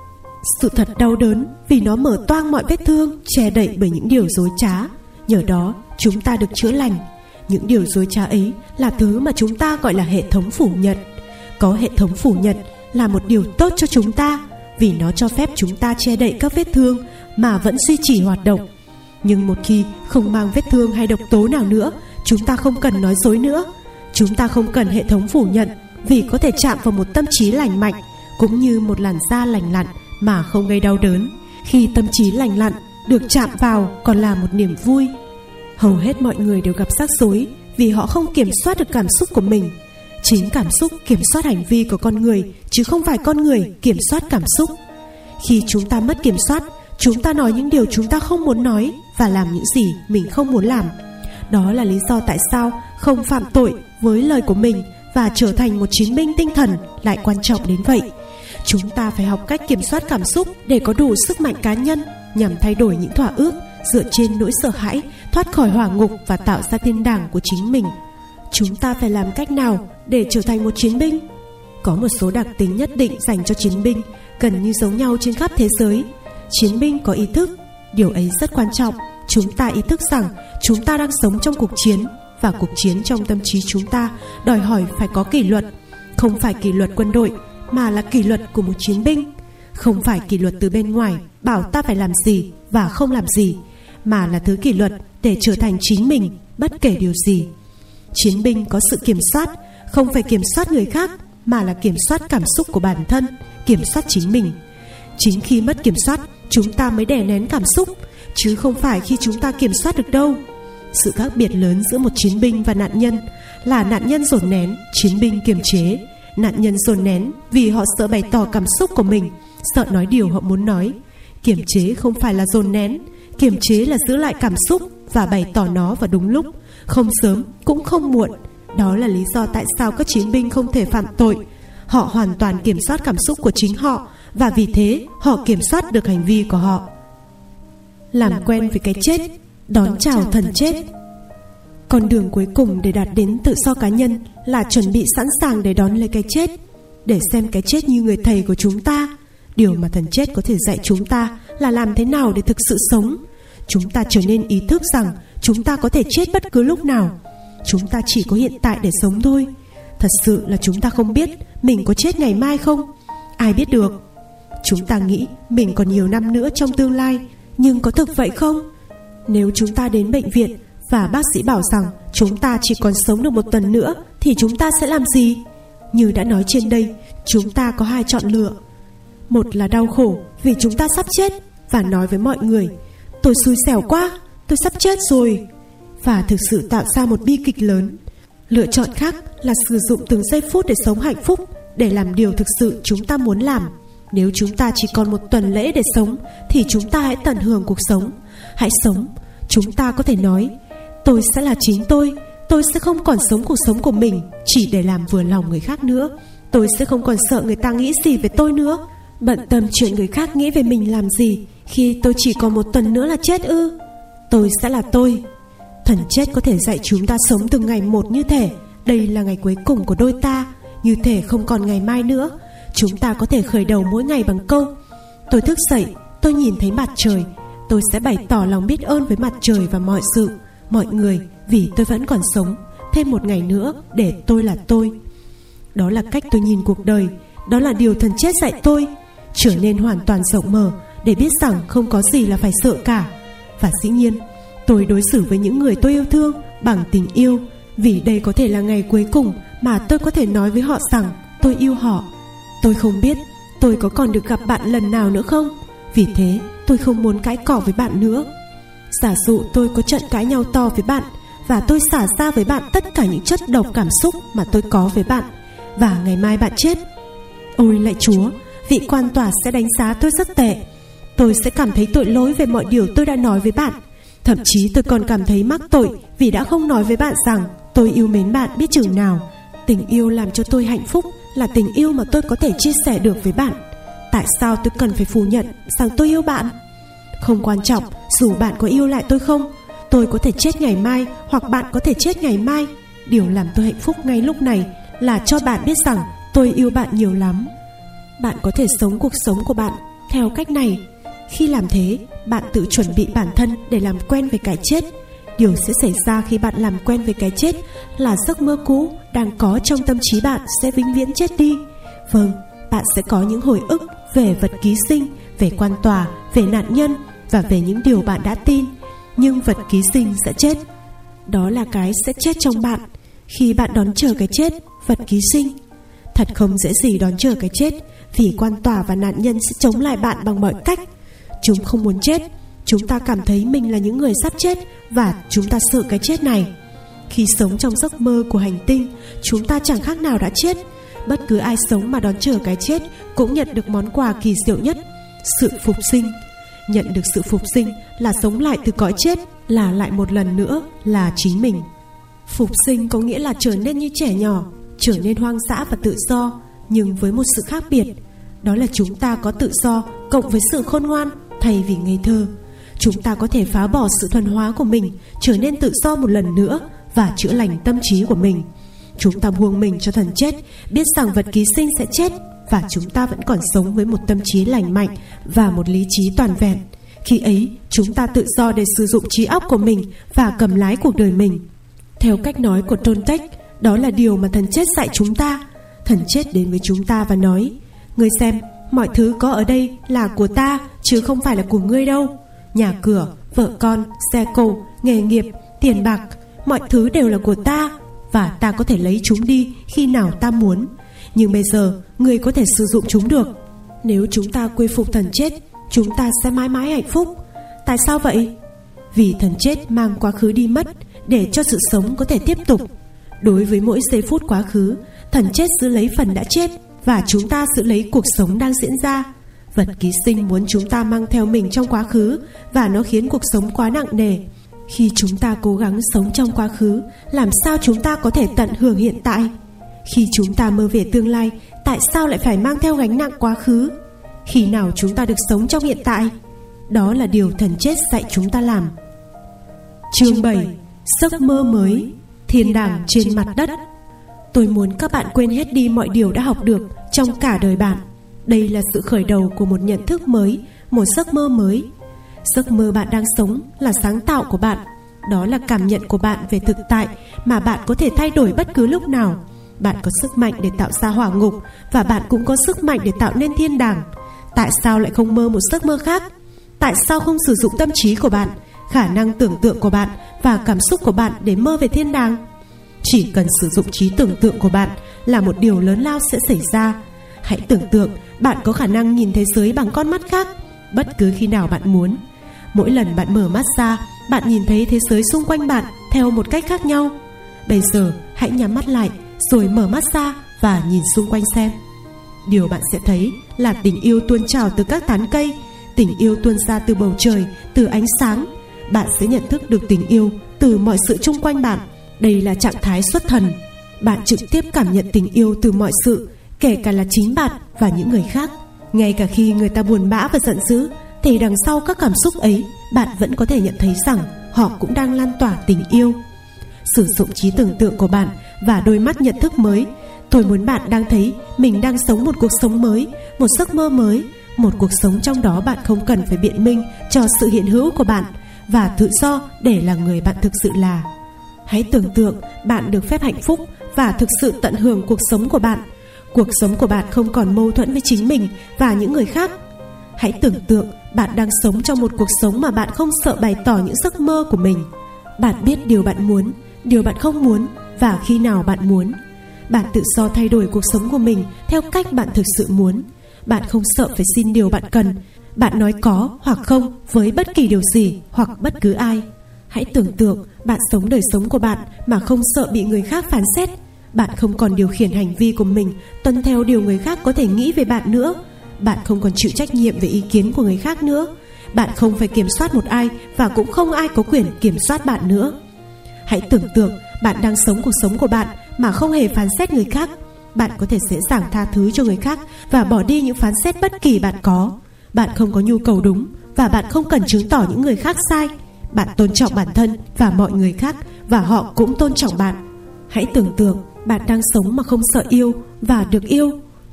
Sự thật đau đớn vì nó mở toang mọi vết thương che đậy bởi những điều dối trá. Nhờ đó chúng ta được chữa lành. Những điều dối trá ấy là thứ mà chúng ta gọi là hệ thống phủ nhận. Có hệ thống phủ nhận là một điều tốt cho chúng ta, vì nó cho phép chúng ta che đậy các vết thương mà vẫn duy trì hoạt động. Nhưng một khi không mang vết thương hay độc tố nào nữa, chúng ta không cần nói dối nữa. Chúng ta không cần hệ thống phủ nhận, vì có thể chạm vào một tâm trí lành mạnh, cũng như một làn da lành lặn mà không gây đau đớn. Khi tâm trí lành lặn được chạm vào còn là một niềm vui. Hầu hết mọi người đều gặp rắc rối vì họ không kiểm soát được cảm xúc của mình. Chính cảm xúc kiểm soát hành vi của con người, chứ không phải con người kiểm soát cảm xúc. Khi chúng ta mất kiểm soát, chúng ta nói những điều chúng ta không muốn nói và làm những gì mình không muốn làm. Đó là lý do tại sao không phạm tội với lời của mình và trở thành một chiến binh tinh thần lại quan trọng đến vậy. Chúng ta phải học cách kiểm soát cảm xúc để có đủ sức mạnh cá nhân nhằm thay đổi những thỏa ước dựa trên nỗi sợ hãi, thoát khỏi hỏa ngục và tạo ra thiên đàng của chính mình. Chúng ta phải làm cách nào để trở thành một chiến binh? Có một số đặc tính nhất định dành cho chiến binh, gần như giống nhau trên khắp thế giới. Chiến binh có ý thức. Điều ấy rất quan trọng. Chúng ta ý thức rằng chúng ta đang sống trong cuộc chiến, và cuộc chiến trong tâm trí chúng ta đòi hỏi phải có kỷ luật. Không phải kỷ luật quân đội, mà là kỷ luật của một chiến binh. Không phải kỷ luật từ bên ngoài bảo ta phải làm gì và không làm gì, mà là thứ kỷ luật để trở thành chính mình bất kể điều gì. Chiến binh có sự kiểm soát, không phải kiểm soát người khác, mà là kiểm soát cảm xúc của bản thân, kiểm soát chính mình. Chính khi mất kiểm soát, chúng ta mới đè nén cảm xúc, chứ không phải khi chúng ta kiểm soát được đâu. Sự khác biệt lớn giữa một chiến binh và nạn nhân là nạn nhân dồn nén, chiến binh kiềm chế. Nạn nhân dồn nén vì họ sợ bày tỏ cảm xúc của mình, sợ nói điều họ muốn nói. Kiềm chế không phải là dồn nén. Kiềm chế là giữ lại cảm xúc và bày tỏ nó vào đúng lúc, không sớm cũng không muộn. Đó là lý do tại sao các chiến binh không thể phạm tội. Họ hoàn toàn kiểm soát cảm xúc của chính họ, và vì thế họ kiểm soát được hành vi của họ. Làm quen với cái chết, đón chào thần chết. Con đường cuối cùng để đạt đến tự do cá nhân là chuẩn bị sẵn sàng để đón lấy cái chết, để xem cái chết như người thầy của chúng ta. Điều mà thần chết có thể dạy chúng ta là làm thế nào để thực sự sống. Chúng ta trở nên ý thức rằng chúng ta có thể chết bất cứ lúc nào. Chúng ta chỉ có hiện tại để sống thôi. Thật sự là chúng ta không biết mình có chết ngày mai không. Ai biết được. Chúng ta nghĩ mình còn nhiều năm nữa trong tương lai, nhưng có thực vậy không? Nếu chúng ta đến bệnh viện và bác sĩ bảo rằng chúng ta chỉ còn sống được một tuần nữa, thì chúng ta sẽ làm gì? Như đã nói trên đây, chúng ta có hai chọn lựa. Một là đau khổ vì chúng ta sắp chết và nói với mọi người: tôi xui xẻo quá, tôi sắp chết rồi, và thực sự tạo ra một bi kịch lớn. Lựa chọn khác là sử dụng từng giây phút để sống hạnh phúc, để làm điều thực sự chúng ta muốn làm. Nếu chúng ta chỉ còn một tuần lễ để sống, thì chúng ta hãy tận hưởng cuộc sống. Hãy sống. Chúng ta có thể nói: tôi sẽ là chính tôi. Tôi sẽ không còn sống cuộc sống của mình chỉ để làm vừa lòng người khác nữa. Tôi sẽ không còn sợ người ta nghĩ gì về tôi nữa. Bận tâm chuyện người khác nghĩ về mình làm gì, khi tôi chỉ còn một tuần nữa là chết ư? Tôi sẽ là tôi. Thần chết có thể dạy chúng ta sống từng ngày một, như thể đây là ngày cuối cùng của đôi ta, như thể không còn ngày mai nữa. Chúng ta có thể khởi đầu mỗi ngày bằng câu: tôi thức dậy, tôi nhìn thấy mặt trời. Tôi sẽ bày tỏ lòng biết ơn với mặt trời và mọi sự, mọi người, vì tôi vẫn còn sống. Thêm một ngày nữa để tôi là tôi. Đó là cách tôi nhìn cuộc đời. Đó là điều thần chết dạy tôi. Trở nên hoàn toàn rộng mở, để biết rằng không có gì là phải sợ cả. Và dĩ nhiên, tôi đối xử với những người tôi yêu thương bằng tình yêu, vì đây có thể là ngày cuối cùng mà tôi có thể nói với họ rằng tôi yêu họ. Tôi không biết tôi có còn được gặp bạn lần nào nữa không. Vì thế tôi không muốn cãi cọ với bạn nữa. Giả dụ tôi có trận cãi nhau to với bạn, và tôi xả ra với bạn tất cả những chất độc cảm xúc mà tôi có với bạn, và ngày mai bạn chết. Ôi lạy Chúa, vị quan tòa sẽ đánh giá tôi rất tệ. Tôi sẽ cảm thấy tội lỗi về mọi điều tôi đã nói với bạn. Thậm chí tôi còn cảm thấy mắc tội vì đã không nói với bạn rằng tôi yêu mến bạn biết chừng nào. Tình yêu làm cho tôi hạnh phúc là tình yêu mà tôi có thể chia sẻ được với bạn. Tại sao tôi cần phải phủ nhận rằng tôi yêu bạn? Không quan trọng dù bạn có yêu lại tôi không. Tôi có thể chết ngày mai, hoặc bạn có thể chết ngày mai. Điều làm tôi hạnh phúc ngay lúc này là cho bạn biết rằng tôi yêu bạn nhiều lắm. Bạn có thể sống cuộc sống của bạn Theo cách này, khi làm thế, bạn tự chuẩn bị bản thân để làm quen với cái chết. Điều sẽ xảy ra khi bạn làm quen với cái chết là giấc mơ cũ đang có trong tâm trí bạn sẽ vĩnh viễn chết đi. Vâng, bạn sẽ có những hồi ức về vật ký sinh, về quan tòa, về nạn nhân và về những điều bạn đã tin. Nhưng vật ký sinh sẽ chết. Đó là cái sẽ chết trong bạn. Khi bạn đón chờ cái chết, vật ký sinh, thật không dễ gì đón chờ cái chết, vì quan tòa và nạn nhân sẽ chống lại bạn bằng mọi cách. Chúng không muốn chết. Chúng ta cảm thấy mình là những người sắp chết và chúng ta sợ cái chết này. Khi sống trong giấc mơ của hành tinh, chúng ta chẳng khác nào đã chết. Bất cứ ai sống mà đón chờ cái chết cũng nhận được món quà kỳ diệu nhất, sự phục sinh. Nhận được sự phục sinh là sống lại từ cõi chết, là lại một lần nữa là chính mình. Phục sinh có nghĩa là trở nên như trẻ nhỏ, trở nên hoang dã và tự do, nhưng với một sự khác biệt. Đó là chúng ta có tự do cộng với sự khôn ngoan thay vì ngây thơ. Chúng ta có thể phá bỏ sự thuần hóa của mình, trở nên tự do một lần nữa và chữa lành tâm trí của mình. Chúng ta buông mình cho thần chết, biết rằng vật ký sinh sẽ chết, và chúng ta vẫn còn sống với một tâm trí lành mạnh và một lý trí toàn vẹn. Khi ấy, chúng ta tự do để sử dụng trí óc của mình và cầm lái cuộc đời mình. Theo cách nói của Toltec, đó là điều mà thần chết dạy chúng ta. Thần chết đến với chúng ta và nói: "Ngươi xem, mọi thứ có ở đây là của ta, chứ không phải là của ngươi đâu. Nhà cửa, vợ con, xe cộ, nghề nghiệp, tiền bạc, mọi thứ đều là của ta, và ta có thể lấy chúng đi khi nào ta muốn. Nhưng bây giờ, ngươi có thể sử dụng chúng được. Nếu chúng ta quy phục thần chết, chúng ta sẽ mãi mãi hạnh phúc." Tại sao vậy? Vì thần chết mang quá khứ đi mất để cho sự sống có thể tiếp tục. Đối với mỗi giây phút quá khứ, thần chết giữ lấy phần đã chết, và chúng ta giữ lấy cuộc sống đang diễn ra. Vật ký sinh muốn chúng ta mang theo mình trong quá khứ, và nó khiến cuộc sống quá nặng nề. Khi chúng ta cố gắng sống trong quá khứ, làm sao chúng ta có thể tận hưởng hiện tại? Khi chúng ta mơ về tương lai, tại sao lại phải mang theo gánh nặng quá khứ? Khi nào chúng ta được sống trong hiện tại? Đó là điều thần chết dạy chúng ta làm. Chương bảy. Giấc mơ mới. Thiên đàng trên mặt đất. Tôi muốn các bạn quên hết đi mọi điều đã học được trong cả đời bạn. Đây là sự khởi đầu của một nhận thức mới, một giấc mơ mới. Giấc mơ bạn đang sống là sáng tạo của bạn. Đó là cảm nhận của bạn về thực tại mà bạn có thể thay đổi bất cứ lúc nào. Bạn có sức mạnh để tạo ra hỏa ngục, và bạn cũng có sức mạnh để tạo nên thiên đàng. Tại sao lại không mơ một giấc mơ khác? Tại sao không sử dụng tâm trí của bạn, khả năng tưởng tượng của bạn và cảm xúc của bạn để mơ về thiên đàng? Chỉ cần sử dụng trí tưởng tượng của bạn là một điều lớn lao sẽ xảy ra. Hãy tưởng tượng bạn có khả năng nhìn thế giới bằng con mắt khác bất cứ khi nào bạn muốn. Mỗi lần bạn mở mắt ra, bạn nhìn thấy thế giới xung quanh bạn theo một cách khác nhau. Bây giờ hãy nhắm mắt lại, rồi mở mắt ra và nhìn xung quanh xem. Điều bạn sẽ thấy là tình yêu tuôn trào từ các tán cây, tình yêu tuôn ra từ bầu trời, từ ánh sáng. Bạn sẽ nhận thức được tình yêu từ mọi sự chung quanh bạn. Đây là trạng thái xuất thần. Bạn trực tiếp cảm nhận tình yêu từ mọi sự, kể cả là chính bạn và những người khác. Ngay cả khi người ta buồn bã và giận dữ, thì đằng sau các cảm xúc ấy, bạn vẫn có thể nhận thấy rằng họ cũng đang lan tỏa tình yêu. Sử dụng trí tưởng tượng của bạn và đôi mắt nhận thức mới. Tôi muốn bạn đang thấy mình đang sống một cuộc sống mới, một giấc mơ mới, một cuộc sống trong đó bạn không cần phải biện minh cho sự hiện hữu của bạn, và tự do để là người bạn thực sự là. Hãy tưởng tượng bạn được phép hạnh phúc và thực sự tận hưởng cuộc sống của bạn. Cuộc sống của bạn không còn mâu thuẫn với chính mình và những người khác. Hãy tưởng tượng bạn đang sống trong một cuộc sống mà bạn không sợ bày tỏ những giấc mơ của mình. Bạn biết điều bạn muốn, điều bạn không muốn và khi nào bạn muốn. Bạn tự do thay đổi cuộc sống của mình theo cách bạn thực sự muốn. Bạn không sợ phải xin điều bạn cần. Bạn nói có hoặc không với bất kỳ điều gì hoặc bất cứ ai. Hãy tưởng tượng bạn sống đời sống của bạn mà không sợ bị người khác phán xét. Bạn không còn điều khiển hành vi của mình tuân theo điều người khác có thể nghĩ về bạn nữa. Bạn không còn chịu trách nhiệm về ý kiến của người khác nữa. Bạn không phải kiểm soát một ai, và cũng không ai có quyền kiểm soát bạn nữa. Hãy tưởng tượng bạn đang sống cuộc sống của bạn mà không hề phán xét người khác. Bạn có thể dễ dàng tha thứ cho người khác và bỏ đi những phán xét bất kỳ bạn có. Bạn không có nhu cầu đúng, và bạn không cần chứng tỏ những người khác sai. Bạn tôn trọng bản thân và mọi người khác, và họ cũng tôn trọng bạn. Hãy tưởng tượng bạn đang sống mà không sợ yêu và được yêu.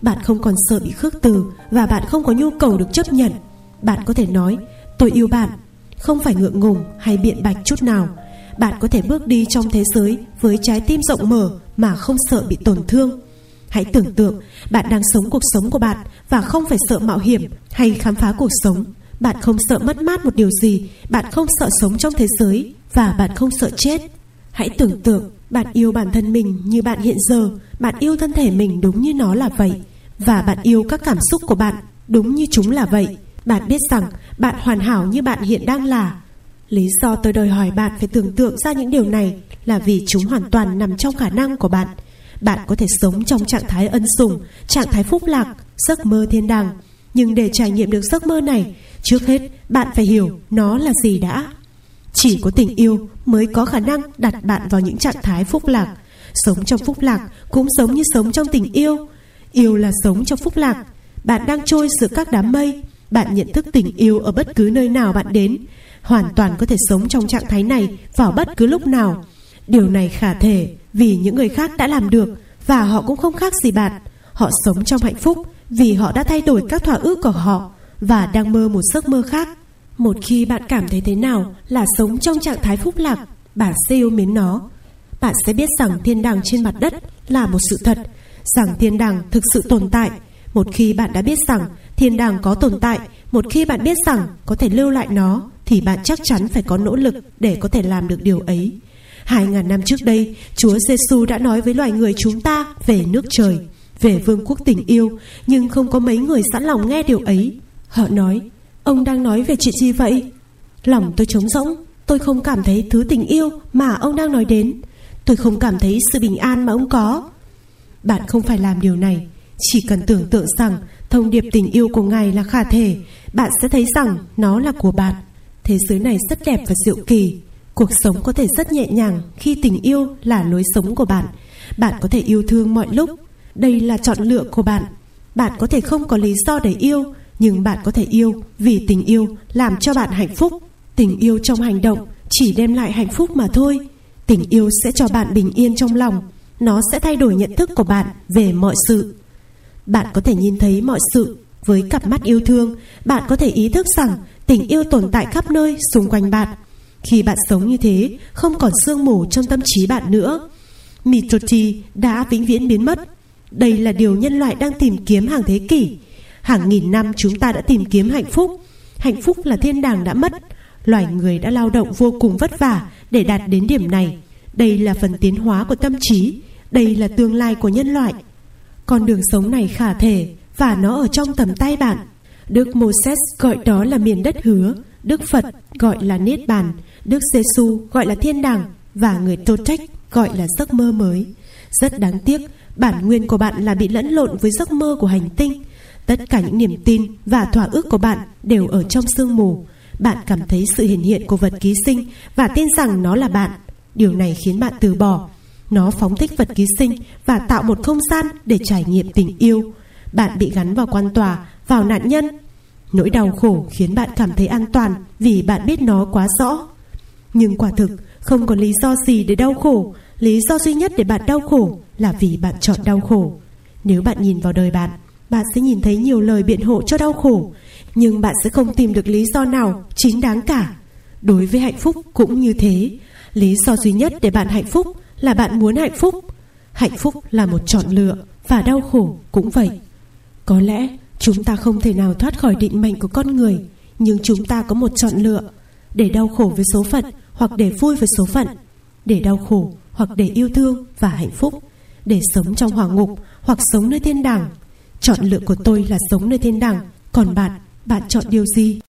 Bạn không còn sợ bị khước từ, và bạn không có nhu cầu được chấp nhận. Bạn có thể nói tôi yêu bạn, không phải ngượng ngùng hay biện bạch chút nào. Bạn có thể bước đi trong thế giới với trái tim rộng mở mà không sợ bị tổn thương. Hãy tưởng tượng bạn đang sống cuộc sống của bạn và không phải sợ mạo hiểm hay khám phá cuộc sống. Bạn không sợ mất mát một điều gì. Bạn không sợ sống trong thế giới, và bạn không sợ chết. Hãy tưởng tượng bạn yêu bản thân mình như bạn hiện giờ. Bạn yêu thân thể mình đúng như nó là vậy, và bạn yêu các cảm xúc của bạn đúng như chúng là vậy. Bạn biết rằng bạn hoàn hảo như bạn hiện đang là. Lý do tôi đòi hỏi bạn phải tưởng tượng ra những điều này là vì chúng hoàn toàn nằm trong khả năng của bạn. Bạn có thể sống trong trạng thái ân sủng, trạng thái phúc lạc, giấc mơ thiên đàng. Nhưng để trải nghiệm được giấc mơ này, trước hết bạn phải hiểu nó là gì đã. Chỉ có tình yêu mới có khả năng đặt bạn vào những trạng thái phúc lạc. Sống trong phúc lạc cũng giống như sống trong tình yêu. Yêu là sống trong phúc lạc. Bạn đang trôi giữa các đám mây. Bạn nhận thức tình yêu ở bất cứ nơi nào bạn đến. Hoàn toàn có thể sống trong trạng thái này vào bất cứ lúc nào. Điều này khả thể vì những người khác đã làm được, và họ cũng không khác gì bạn. Họ sống trong hạnh phúc vì họ đã thay đổi các thỏa ước của họ và đang mơ một giấc mơ khác. Một khi bạn cảm thấy thế nào là sống trong trạng thái phúc lạc, bạn sẽ yêu mến nó. Bạn sẽ biết rằng thiên đàng trên mặt đất là một sự thật, rằng thiên đàng thực sự tồn tại. Một khi bạn đã biết rằng thiên đàng có tồn tại, một khi bạn biết rằng có thể lưu lại nó, thì bạn chắc chắn phải có nỗ lực để có thể làm được điều ấy. Hai ngàn năm trước đây, Chúa Giêsu đã nói với loài người chúng ta về nước trời, về vương quốc tình yêu, nhưng không có mấy người sẵn lòng nghe điều ấy. Họ nói, ông đang nói về chuyện gì vậy? Lòng tôi trống rỗng, tôi không cảm thấy thứ tình yêu mà ông đang nói đến. Tôi không cảm thấy sự bình an mà ông có. Bạn không phải làm điều này. Chỉ cần tưởng tượng rằng thông điệp tình yêu của Ngài là khả thể, bạn sẽ thấy rằng nó là của bạn. Thế giới này rất đẹp và diệu kỳ. Cuộc sống có thể rất nhẹ nhàng khi tình yêu là lối sống của bạn. Bạn có thể yêu thương mọi lúc. Đây là chọn lựa của bạn. Bạn có thể không có lý do để yêu, nhưng bạn có thể yêu vì tình yêu làm cho bạn hạnh phúc. Tình yêu trong hành động chỉ đem lại hạnh phúc mà thôi. Tình yêu sẽ cho bạn bình yên trong lòng. Nó sẽ thay đổi nhận thức của bạn về mọi sự. Bạn có thể nhìn thấy mọi sự với cặp mắt yêu thương. Bạn có thể ý thức rằng tình yêu tồn tại khắp nơi xung quanh bạn. Khi bạn sống như thế, không còn sương mù trong tâm trí bạn nữa. Mitroti đã vĩnh viễn biến mất. Đây là điều nhân loại đang tìm kiếm hàng thế kỷ. Hàng nghìn năm chúng ta đã tìm kiếm hạnh phúc. Hạnh phúc là thiên đàng đã mất. Loài người đã lao động vô cùng vất vả để đạt đến điểm này. Đây là phần tiến hóa của tâm trí. Đây là tương lai của nhân loại. Con đường sống này khả thể, và nó ở trong tầm tay bạn. Đức Moses gọi đó là miền đất hứa, Đức Phật gọi là Niết Bàn, Đức Giêsu gọi là thiên đàng, và người Toltec gọi là giấc mơ mới. Rất đáng tiếc, bản nguyên của bạn là bị lẫn lộn với giấc mơ của hành tinh. Tất cả những niềm tin và thỏa ước của bạn đều ở trong sương mù. Bạn cảm thấy sự hiện hiện của vật ký sinh và tin rằng nó là bạn. Điều này khiến bạn từ bỏ. Nó phóng thích vật ký sinh và tạo một không gian để trải nghiệm tình yêu. Bạn bị gắn vào quan tòa, vào nạn nhân. Nỗi đau khổ khiến bạn cảm thấy an toàn vì bạn biết nó quá rõ. Nhưng quả thực không có lý do gì để đau khổ. Lý do duy nhất để bạn đau khổ là vì bạn chọn đau khổ. Nếu bạn nhìn vào đời bạn, bạn sẽ nhìn thấy nhiều lời biện hộ cho đau khổ, nhưng bạn sẽ không tìm được lý do nào chính đáng cả. Đối với hạnh phúc cũng như thế. Lý do duy nhất để bạn hạnh phúc là bạn muốn hạnh phúc. Hạnh phúc là một chọn lựa, và đau khổ cũng vậy. Có lẽ chúng ta không thể nào thoát khỏi định mệnh của con người, nhưng chúng ta có một chọn lựa: để đau khổ với số phận hoặc để vui với số phận, để đau khổ hoặc để yêu thương và hạnh phúc, để sống trong hỏa ngục hoặc sống nơi thiên đàng. Chọn lựa của tôi là sống nơi thiên đàng. Còn bạn, bạn chọn điều gì?